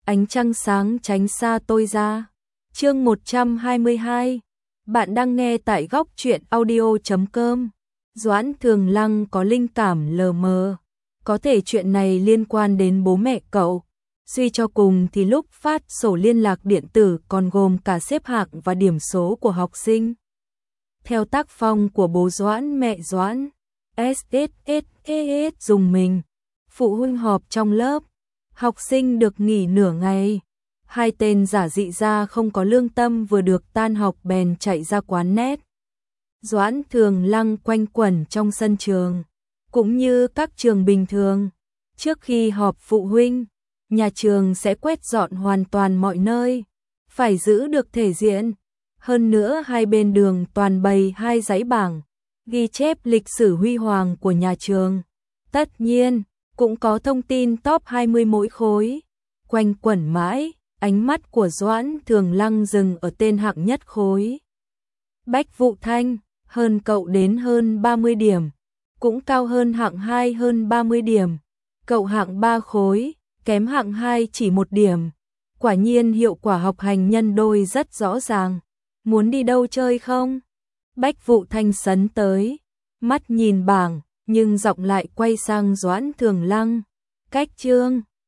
ánh trăng sáng tránh xa tôi ra. Chương 122. Bạn đang nghe tại góc truyện audio.com. Doãn Thường Lăng có linh cảm lờ mờ, có thể chuyện này liên quan đến bố mẹ cậu. Suy cho cùng thì lúc phát sổ liên lạc điện tử còn gồm cả xếp hạng và điểm số của học sinh. Theo tác phong của bố Doãn mẹ Doãn, SSSS dùng mình. Phụ huynh họp trong lớp, học sinh được nghỉ nửa ngày. Hai tên giả dị ra không có lương tâm vừa được tan học bèn chạy ra quán net. Doãn Thường Lăng quanh quẩn trong sân trường, cũng như các trường bình thường. Trước khi họp phụ huynh, nhà trường sẽ quét dọn hoàn toàn mọi nơi, phải giữ được thể diện. Hơn nữa hai bên đường toàn bày hai dãy bảng, ghi chép lịch sử huy hoàng của nhà trường. Tất nhiên, cũng có thông tin top 20 mỗi khối. Quanh quẩn mãi, ánh mắt của Doãn Thường Lăng dừng ở tên hạng nhất khối. Bách Vụ Thanh, hơn cậu đến hơn 30 điểm, cũng cao hơn hạng 2 hơn 30 điểm. Cậu hạng 3 khối, kém hạng 2 chỉ 1 điểm. Quả nhiên hiệu quả học hành nhân đôi rất rõ ràng. Muốn đi đâu chơi không? Bách Vụ Thanh sấn tới, mắt nhìn bảng, nhưng giọng lại quay sang Doãn Thường Lăng. Cách chương